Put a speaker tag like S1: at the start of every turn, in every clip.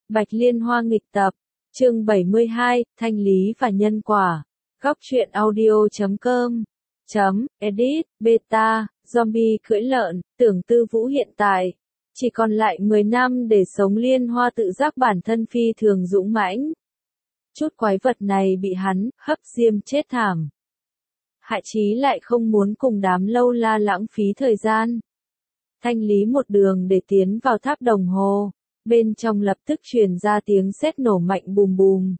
S1: Bạch Liên Hoa nghịch tập, chương 72, Thanh lý và nhân quả. Góc truyện audio.com edit, beta, zombie cưỡi lợn, Tưởng Tư Vũ hiện tại chỉ còn lại 10 năm để sống. Liên Hoa tự giác bản thân phi thường dũng mãnh. Chút quái vật này bị hắn hấp diêm chết thảm. Hạ Chí lại không muốn cùng đám lâu la lãng phí thời gian. Thanh lý một đường để tiến vào tháp đồng hồ. Bên trong lập tức truyền ra tiếng sét nổ mạnh bùm bùm.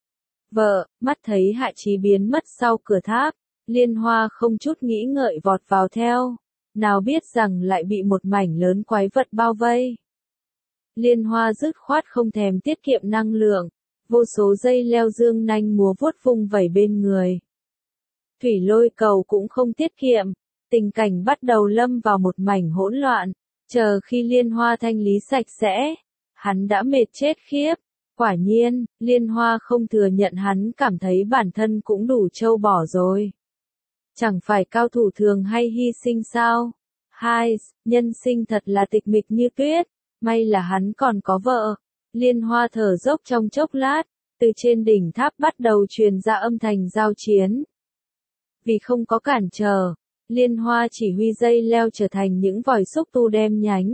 S1: Vợ, mắt thấy Hạ Chí biến mất sau cửa tháp, Liên Hoa không chút nghĩ ngợi vọt vào theo. Nào biết rằng lại bị một mảnh lớn quái vật bao vây. Liên Hoa dứt khoát không thèm tiết kiệm năng lượng, vô số dây leo dương nanh múa vuốt vung vẩy bên người. Thủy lôi cầu cũng không tiết kiệm, tình cảnh bắt đầu lâm vào một mảnh hỗn loạn. Chờ khi Liên Hoa thanh lý sạch sẽ, hắn đã mệt chết khiếp. Quả nhiên, Liên Hoa không thừa nhận hắn cảm thấy bản thân cũng đủ trâu bỏ rồi. Chẳng phải cao thủ thường hay hy sinh sao? Hai, nhân sinh thật là tịch mịch như tuyết, may là hắn còn có vợ. Liên Hoa thở dốc trong chốc lát, từ trên đỉnh tháp bắt đầu truyền ra âm thanh giao chiến. Vì không có cản trở, Liên Hoa chỉ huy dây leo trở thành những vòi xúc tu đem nhánh.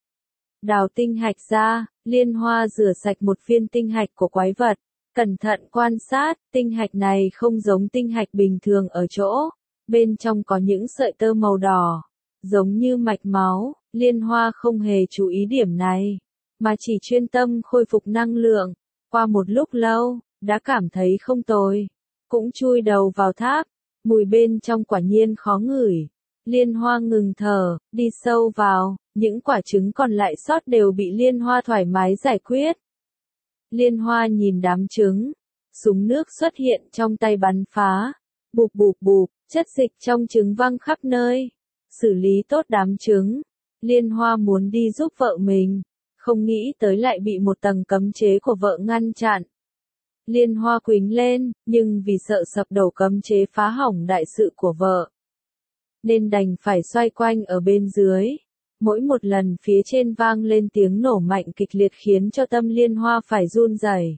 S1: Đào tinh hạch ra, Liên Hoa rửa sạch một viên tinh hạch của quái vật, cẩn thận quan sát, tinh hạch này không giống tinh hạch bình thường ở chỗ, bên trong có những sợi tơ màu đỏ, giống như mạch máu. Liên Hoa không hề chú ý điểm này, mà chỉ chuyên tâm khôi phục năng lượng. Qua một lúc lâu, đã cảm thấy không tồi, cũng chui đầu vào tháp, mùi bên trong quả nhiên khó ngửi. Liên Hoa ngừng thở, đi sâu vào, những quả trứng còn lại sót đều bị Liên Hoa thoải mái giải quyết. Liên Hoa nhìn đám trứng, súng nước xuất hiện trong tay bắn phá, bụp bụp bụp, chất dịch trong trứng văng khắp nơi. Xử lý tốt đám trứng, Liên Hoa muốn đi giúp vợ mình, không nghĩ tới lại bị một tầng cấm chế của vợ ngăn chặn. Liên Hoa quýnh lên, nhưng vì sợ sập đổ cấm chế phá hỏng đại sự của vợ, nên đành phải xoay quanh ở bên dưới. Mỗi một lần phía trên vang lên tiếng nổ mạnh kịch liệt khiến cho tâm Liên Hoa phải run rẩy.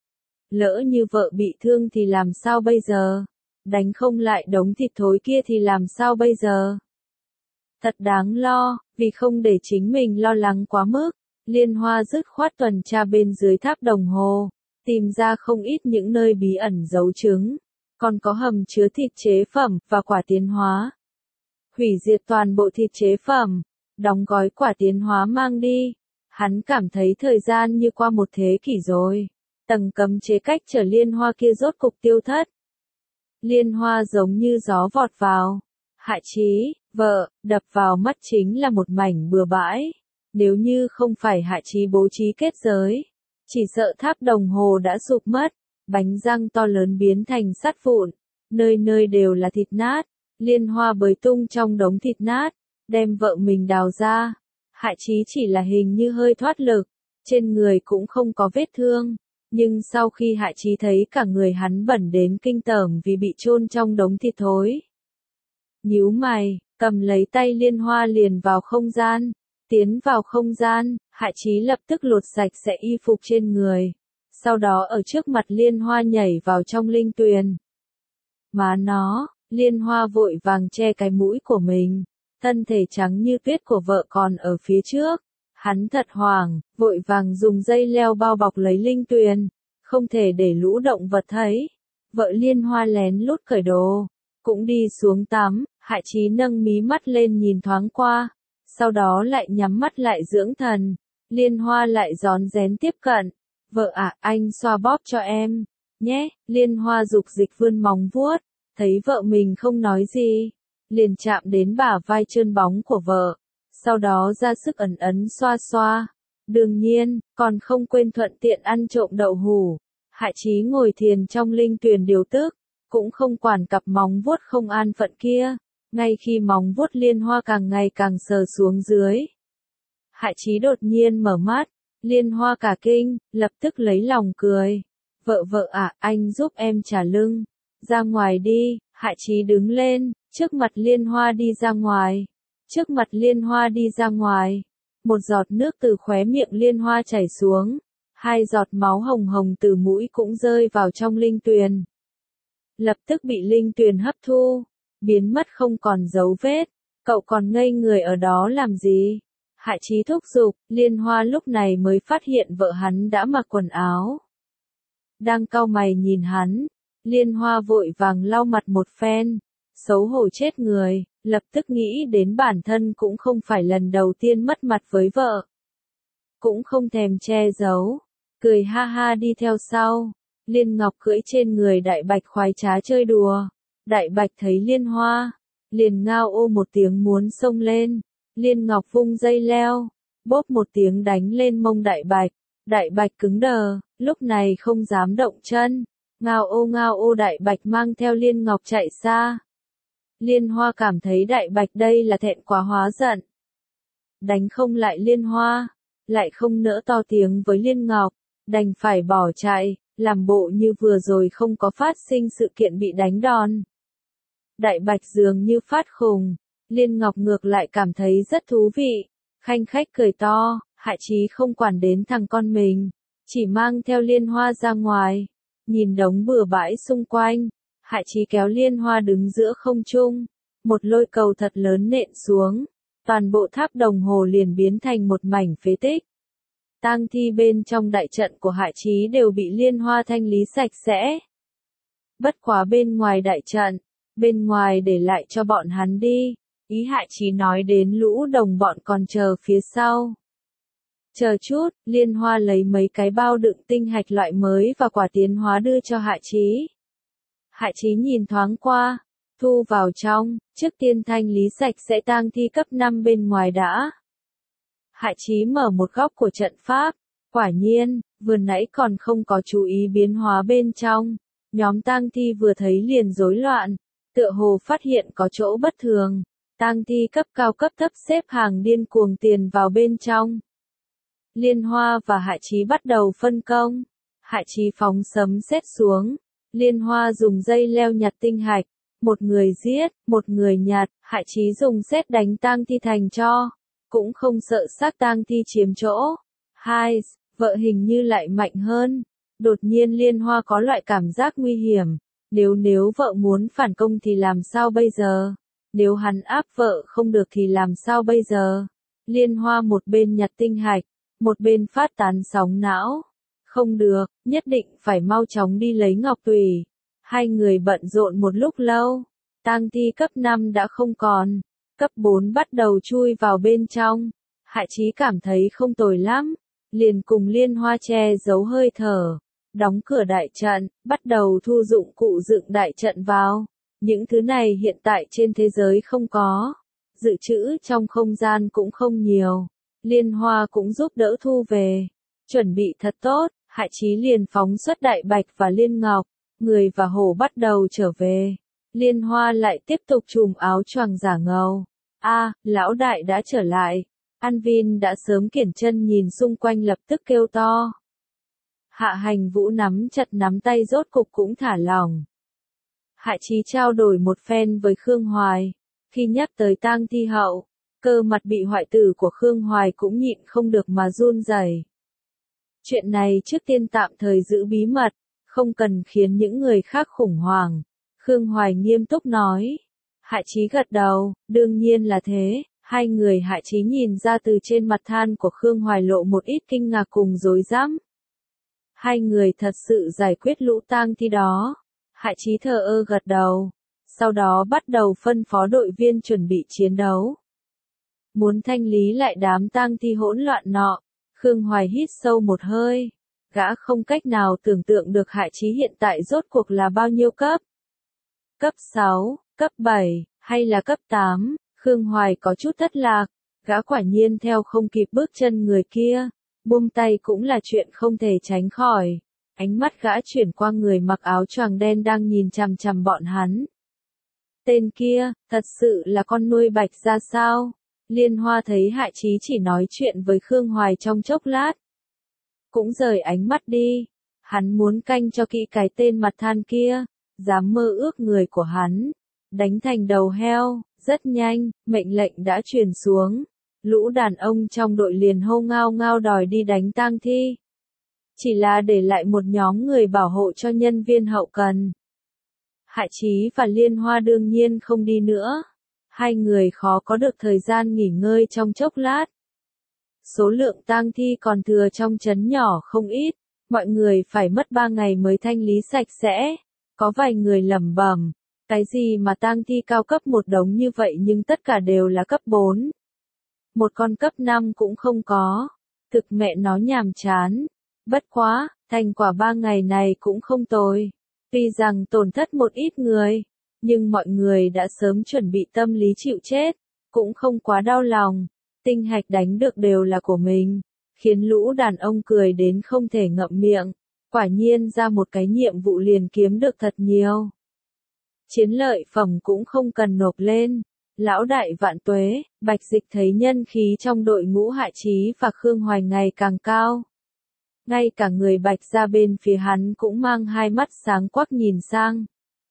S1: Lỡ như vợ bị thương thì làm sao bây giờ? Đánh không lại đống thịt thối kia thì làm sao bây giờ? Thật đáng lo, vì không để chính mình lo lắng quá mức, Liên Hoa dứt khoát tuần tra bên dưới tháp đồng hồ, tìm ra không ít những nơi bí ẩn giấu trứng, còn có hầm chứa thịt chế phẩm và quả tiến hóa. Hủy diệt toàn bộ thịt chế phẩm, đóng gói quả tiến hóa mang đi. Hắn cảm thấy thời gian như qua một thế kỷ rồi. Tầng cấm chế cách trở Liên Hoa kia rốt cục tiêu thất. Liên Hoa giống như gió vọt vào. Hạ Chí, vợ, đập vào mắt chính là một mảnh bừa bãi. Nếu như không phải Hạ Chí bố trí kết giới, chỉ sợ tháp đồng hồ đã sụp mất. Bánh răng to lớn biến thành sắt vụn, nơi nơi đều là thịt nát. Liên Hoa bới tung trong đống thịt nát, đem vợ mình đào ra. Hạ Chí chỉ là hình như hơi thoát lực, trên người cũng không có vết thương. Nhưng sau khi Hạ Chí thấy cả người hắn bẩn đến kinh tởm vì bị chôn trong đống thịt thối, nhíu mày, cầm lấy tay Liên Hoa liền vào không gian. Tiến vào không gian, Hạ Chí lập tức lột sạch sẽ y phục trên người. Sau đó ở trước mặt Liên Hoa nhảy vào trong linh tuyền. Má nó, Liên Hoa vội vàng che cái mũi của mình. Thân thể trắng như tuyết của vợ còn ở phía trước. Hắn thật hoảng, vội vàng dùng dây leo bao bọc lấy linh tuyền. Không thể để lũ động vật thấy. Vợ Liên Hoa lén lút cởi đồ, cũng đi xuống tắm. Hạ Chí nâng mí mắt lên nhìn thoáng qua, sau đó lại nhắm mắt lại dưỡng thần. Liên Hoa lại rón rén tiếp cận. Vợ ạ, anh xoa bóp cho em, nhé. Liên Hoa dục dịch vươn móng vuốt, thấy vợ mình không nói gì, liền chạm đến bả vai trơn bóng của vợ, sau đó ra sức ẩn ấn xoa xoa. Đương nhiên, còn không quên thuận tiện ăn trộm đậu hủ. Hạ Chí ngồi thiền trong linh tuyền điều tức, cũng không quản cặp móng vuốt không an phận kia. Ngay khi móng vuốt Liên Hoa càng ngày càng sờ xuống dưới, Hạ Chí đột nhiên mở mắt. Liên Hoa cả kinh, lập tức lấy lòng cười. Vợ ạ, anh giúp em trả lưng. Ra ngoài đi. Hạ Chí đứng lên, trước mặt Liên Hoa đi ra ngoài. Trước mặt Liên Hoa đi ra ngoài. Một giọt nước từ khóe miệng Liên Hoa chảy xuống. 2 giọt máu hồng hồng từ mũi cũng rơi vào trong linh tuyền. Lập tức bị linh tuyền hấp thu, biến mất không còn dấu vết. Cậu còn ngây người ở đó làm gì? Hạ Chí thúc giục, Liên Hoa lúc này mới phát hiện vợ hắn đã mặc quần áo. Đang cau mày nhìn hắn, Liên Hoa vội vàng lau mặt một phen, xấu hổ chết người, lập tức nghĩ đến bản thân cũng không phải lần đầu tiên mất mặt với vợ. Cũng không thèm che giấu, cười ha ha đi theo sau. Liên Ngọc cưỡi trên người Đại Bạch khoái trá chơi đùa. Đại Bạch thấy Liên Hoa, liền ngao ô một tiếng muốn xông lên. Liên Ngọc vung dây leo, bóp một tiếng đánh lên mông Đại Bạch. Đại Bạch cứng đờ, lúc này không dám động chân. Ngao ô Đại Bạch mang theo Liên Ngọc chạy xa. Liên Hoa cảm thấy Đại Bạch đây là thẹn quá hóa giận. Đánh không lại Liên Hoa, lại không nỡ to tiếng với Liên Ngọc, đành phải bỏ chạy, làm bộ như vừa rồi không có phát sinh sự kiện bị đánh đòn. Đại Bạch dường như phát khùng, Liên Ngọc ngược lại cảm thấy rất thú vị, khanh khách cười to. Hạ Chí không quản đến thằng con mình, chỉ mang theo Liên Hoa ra ngoài, nhìn đống bừa bãi xung quanh. Hạ Chí kéo Liên Hoa đứng giữa không trung, một lôi cầu thật lớn nện xuống, toàn bộ tháp đồng hồ liền biến thành một mảnh phế tích. Tang thi bên trong đại trận của Hạ Chí đều bị Liên Hoa thanh lý sạch sẽ. Bất quá bên ngoài đại trận, bên ngoài để lại cho bọn hắn đi, ý Hạ Chí nói đến lũ đồng bọn còn chờ phía sau. Chờ chút, Liên Hoa lấy mấy cái bao đựng tinh hạch loại mới và quả tiến hóa đưa cho Hạ Chí. Hạ Chí nhìn thoáng qua, thu vào trong, trước tiên thanh lý sạch sẽ tang thi cấp 5 bên ngoài đã. Hạ Chí mở một góc của trận pháp, quả nhiên, vừa nãy còn không có chú ý biến hóa bên trong, nhóm tang thi vừa thấy liền rối loạn, tựa hồ phát hiện có chỗ bất thường, tang thi cấp cao cấp thấp xếp hàng điên cuồng tiền vào bên trong. Liên Hoa và Hạ Chí bắt đầu phân công, Hạ Chí phóng sấm sét xuống, Liên Hoa dùng dây leo nhặt tinh hạch, một người giết, một người nhặt, Hạ Chí dùng sét đánh tang thi thành tro, cũng không sợ xác tang thi chiếm chỗ. Hai, vợ hình như lại mạnh hơn. Đột nhiên Liên Hoa có loại cảm giác nguy hiểm, nếu vợ muốn phản công thì làm sao bây giờ? Nếu hắn áp vợ không được thì làm sao bây giờ? Liên Hoa một bên nhặt tinh hạch, một bên phát tán sóng não. Không được, nhất định phải mau chóng đi lấy ngọc tùy. Hai người bận rộn một lúc lâu, tang thi cấp 5 đã không còn, cấp 4 bắt đầu chui vào bên trong. Hạ Chí cảm thấy không tồi lắm, liền cùng Liên Hoa che giấu hơi thở, đóng cửa đại trận, bắt đầu thu dụng cụ dựng đại trận vào. Những thứ này hiện tại trên thế giới không có, dự trữ trong không gian cũng không nhiều. Liên Hoa cũng giúp đỡ thu về, chuẩn bị thật tốt. Hạ Chí liền phóng xuất Đại Bạch và Liên Ngọc, người và hổ bắt đầu trở về. Liên Hoa lại tiếp tục trùm áo choàng giả ngầu. Lão đại đã trở lại. An Vin đã sớm kiểng chân nhìn xung quanh lập tức kêu to. Hạ Hành Vũ nắm chặt nắm tay rốt cục cũng thả lỏng. Hạ Chí trao đổi một phen với Khương Hoài. Khi nhắc tới tang thi hậu, cơ mặt bị hoại tử của Khương Hoài cũng nhịn không được mà run rẩy. Chuyện này trước tiên tạm thời giữ bí mật, không cần khiến những người khác khủng hoảng. Khương Hoài nghiêm túc nói. Hạ Chí gật đầu, đương nhiên là thế. Hai người Hạ Chí nhìn ra từ trên mặt than của Khương Hoài lộ một ít kinh ngạc cùng rối rắm. Hai người thật sự giải quyết lũ tang thi đó. Hạ Chí thờ ơ gật đầu. Sau đó bắt đầu phân phó đội viên chuẩn bị chiến đấu. Muốn thanh lý lại đám tang thi hỗn loạn nọ. Khương Hoài hít sâu một hơi. Gã không cách nào tưởng tượng được Hạ Chí hiện tại rốt cuộc là bao nhiêu cấp. Cấp 6, cấp 7, hay là cấp 8, Khương Hoài có chút thất lạc. Gã quả nhiên theo không kịp bước chân người kia. Buông tay cũng là chuyện không thể tránh khỏi. Ánh mắt gã chuyển qua người mặc áo choàng đen đang nhìn chằm chằm bọn hắn. Tên kia, thật sự là con nuôi Bạch ra sao? Liên Hoa thấy Hạ Chí chỉ nói chuyện với Khương Hoài trong chốc lát. Cũng rời ánh mắt đi. Hắn muốn canh cho kỹ cái tên mặt than kia. Dám mơ ước người của hắn. Đánh thành đầu heo. Rất nhanh, mệnh lệnh đã truyền xuống. Lũ đàn ông trong đội liền hô ngao ngao đòi đi đánh tang thi. chỉ là để lại một nhóm người bảo hộ cho nhân viên hậu cần. Hạ Chí và Liên Hoa đương nhiên không đi nữa. Hai người khó có được thời gian nghỉ ngơi trong chốc lát. Số lượng tang thi còn thừa trong trấn nhỏ không ít, mọi người phải mất 3 ngày mới thanh lý sạch sẽ. Có vài người lẩm bẩm, cái gì mà tang thi cao cấp một đống như vậy nhưng tất cả đều là cấp 4. Một con cấp 5 cũng không có. Thực mẹ nó nhàm chán. Bất quá, thành quả 3 ngày này cũng không tồi. Tuy rằng tổn thất một ít người, nhưng mọi người đã sớm chuẩn bị tâm lý chịu chết, cũng không quá đau lòng. Tinh hạch đánh được đều là của mình, khiến lũ đàn ông cười đến không thể ngậm miệng. Quả nhiên ra một cái nhiệm vụ liền kiếm được thật nhiều. Chiến lợi phẩm cũng không cần nộp lên. Lão đại vạn tuế, Bạch Dịch thấy nhân khí trong đội ngũ Hạ Chí và Khương Hoài ngày càng cao. Ngay cả người Bạch ra bên phía hắn cũng mang hai mắt sáng quắc nhìn sang.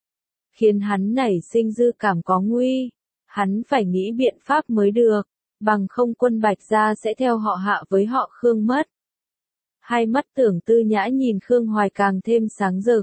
S1: Khiến hắn nảy sinh dư cảm có nguy. Hắn phải nghĩ biện pháp mới được, bằng không quân Bạch ra sẽ theo họ Hạ với họ Khương mất. Hai mắt Tưởng Tư Nhã nhìn Khương Hoài càng thêm sáng rực.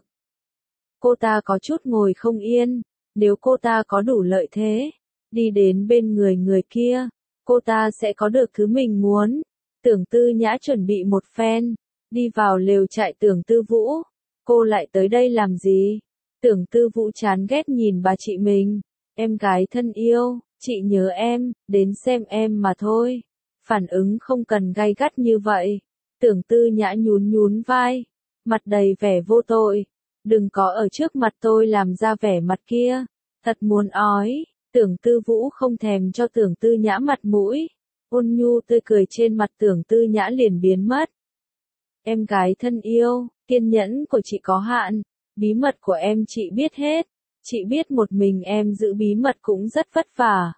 S1: Cô ta có chút ngồi không yên, nếu cô ta có đủ lợi thế, đi đến bên người kia, cô ta sẽ có được thứ mình muốn. Tưởng Tư Nhã chuẩn bị một phen, đi vào lều trại Tưởng Tư Vũ. Cô lại tới đây làm gì? Tưởng Tư Vũ chán ghét nhìn bà chị mình. Em gái thân yêu, chị nhớ em, đến xem em mà thôi. Phản ứng không cần gay gắt như vậy. Tưởng Tư Nhã nhún vai, mặt đầy vẻ vô tội. Đừng có ở trước mặt tôi làm ra vẻ mặt kia. Thật muốn ói. Tưởng Tư Vũ không thèm cho Tưởng Tư Nhã mặt mũi. Ôn nhu tươi cười trên mặt Tưởng Tư Nhã liền biến mất. Em gái thân yêu, kiên nhẫn của chị có hạn. Bí mật của em chị biết hết. Chị biết một mình em giữ bí mật cũng rất vất vả.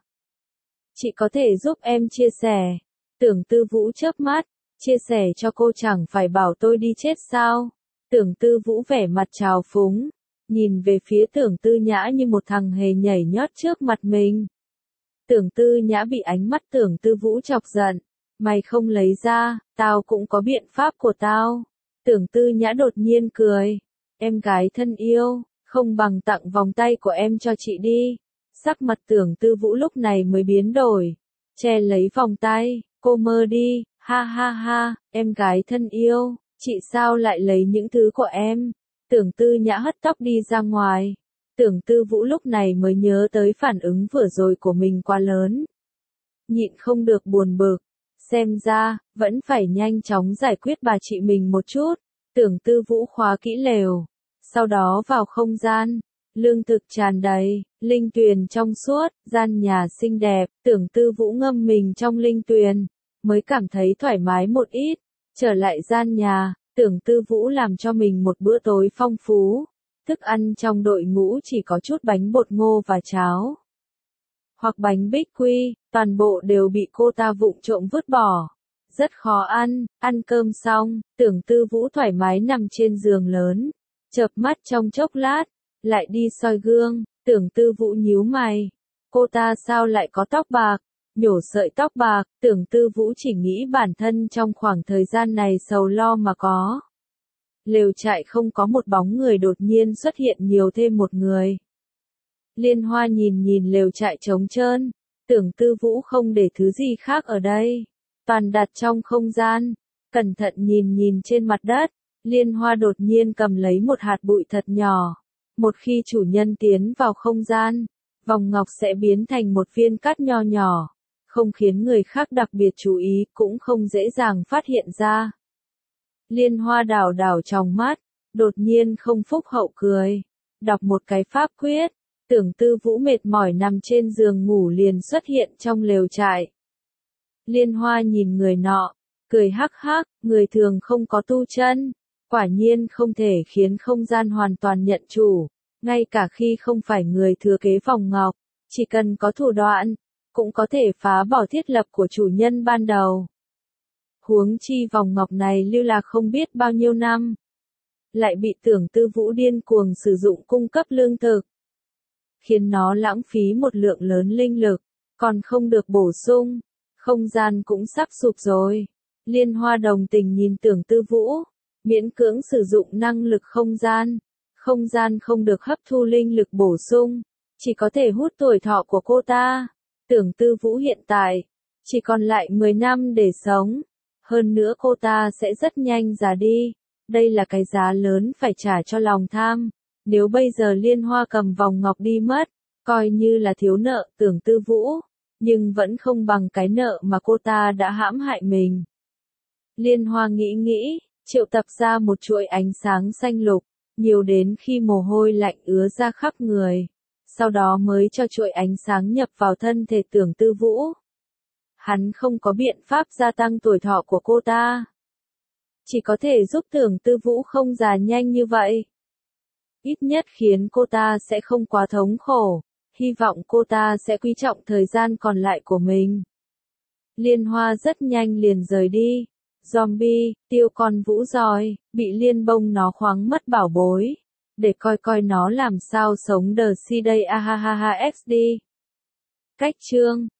S1: Chị có thể giúp em chia sẻ. Tưởng Tư Vũ chớp mắt, chia sẻ cho cô chẳng phải bảo tôi đi chết sao? Tưởng Tư Vũ vẻ mặt trào phúng, nhìn về phía Tưởng Tư Nhã như một thằng hề nhảy nhót trước mặt mình. Tưởng Tư Nhã bị ánh mắt Tưởng Tư Vũ chọc giận. Mày không lấy ra, tao cũng có biện pháp của tao. Tưởng Tư Nhã đột nhiên cười. Em gái thân yêu, không bằng tặng vòng tay của em cho chị đi. Sắc mặt Tưởng Tư Vũ lúc này mới biến đổi. Che lấy vòng tay, cô mơ đi, ha ha ha, em gái thân yêu, chị sao lại lấy những thứ của em. Tưởng Tư Nhã hất tóc đi ra ngoài. Tưởng Tư Vũ lúc này mới nhớ tới phản ứng vừa rồi của mình quá lớn. Nhịn không được buồn bực. Xem ra, vẫn phải nhanh chóng giải quyết bà chị mình một chút. Tưởng Tư Vũ khóa kỹ lều. Sau đó vào không gian. Lương thực tràn đầy, linh tuyền trong suốt, gian nhà xinh đẹp. Tưởng Tư Vũ ngâm mình trong linh tuyền, mới cảm thấy thoải mái một ít. Trở lại gian nhà, Tưởng Tư Vũ làm cho mình một bữa tối phong phú. Thức ăn trong đội ngũ chỉ có chút bánh bột ngô và cháo. Hoặc bánh bích quy, toàn bộ đều bị cô ta vụng trộm vứt bỏ. Rất khó ăn cơm xong, Tưởng Tư Vũ thoải mái nằm trên giường lớn. Chợp mắt trong chốc lát, lại đi soi gương, Tưởng Tư Vũ nhíu mày. Cô ta sao lại có tóc bạc? Nhổ sợi tóc bạc, Tưởng Tư Vũ chỉ nghĩ bản thân trong khoảng thời gian này sầu lo mà có. Lều trại không có một bóng người đột nhiên xuất hiện nhiều thêm một người. Liên Hoa nhìn lều trại trống trơn, Tưởng Tư Vũ không để thứ gì khác ở đây, toàn đặt trong không gian. Cẩn thận nhìn trên mặt đất, Liên Hoa đột nhiên cầm lấy một hạt bụi thật nhỏ. Một khi chủ nhân tiến vào không gian, vòng ngọc sẽ biến thành một viên cát nho nhỏ, không khiến người khác đặc biệt chú ý, cũng không dễ dàng phát hiện ra. Liên Hoa đảo trong mắt, đột nhiên không phúc hậu cười, đọc một cái pháp quyết. Tưởng Tư Vũ mệt mỏi nằm trên giường ngủ liền xuất hiện trong lều trại. Liên Hoa nhìn người nọ, cười hắc hắc, người thường không có tu chân, quả nhiên không thể khiến không gian hoàn toàn nhận chủ, ngay cả khi không phải người thừa kế vòng ngọc, chỉ cần có thủ đoạn, cũng có thể phá bỏ thiết lập của chủ nhân ban đầu. Huống chi vòng ngọc này lưu lạc không biết bao nhiêu năm, lại bị Tưởng Tư Vũ điên cuồng sử dụng cung cấp lương thực, khiến nó lãng phí một lượng lớn linh lực, còn không được bổ sung, không gian cũng sắp sụp rồi. Liên Hoa đồng tình nhìn Tưởng Tư Vũ, miễn cưỡng sử dụng năng lực không gian. Không gian không được hấp thu linh lực bổ sung, chỉ có thể hút tuổi thọ của cô ta. Tưởng Tư Vũ hiện tại, chỉ còn lại 10 năm để sống. Hơn nữa cô ta sẽ rất nhanh già đi. Đây là cái giá lớn phải trả cho lòng tham. Nếu bây giờ Liên Hoa cầm vòng ngọc đi mất, coi như là thiếu nợ Tưởng Tư Vũ, nhưng vẫn không bằng cái nợ mà cô ta đã hãm hại mình. Liên Hoa nghĩ, triệu tập ra một chuỗi ánh sáng xanh lục, nhiều đến khi mồ hôi lạnh ứa ra khắp người. Sau đó mới cho chuỗi ánh sáng nhập vào thân thể Tưởng Tư Vũ. Hắn không có biện pháp gia tăng tuổi thọ của cô ta. Chỉ có thể giúp Tưởng Tư Vũ không già nhanh như vậy. Ít nhất khiến cô ta sẽ không quá thống khổ. Hy vọng cô ta sẽ quý trọng thời gian còn lại của mình. Liên Hoa rất nhanh liền rời đi. Zombie, tiêu con Vũ Giòi, bị Liên Bông nó khoáng mất bảo bối. Để coi nó làm sao sống đờ si đây ahahaha xd. Cách chương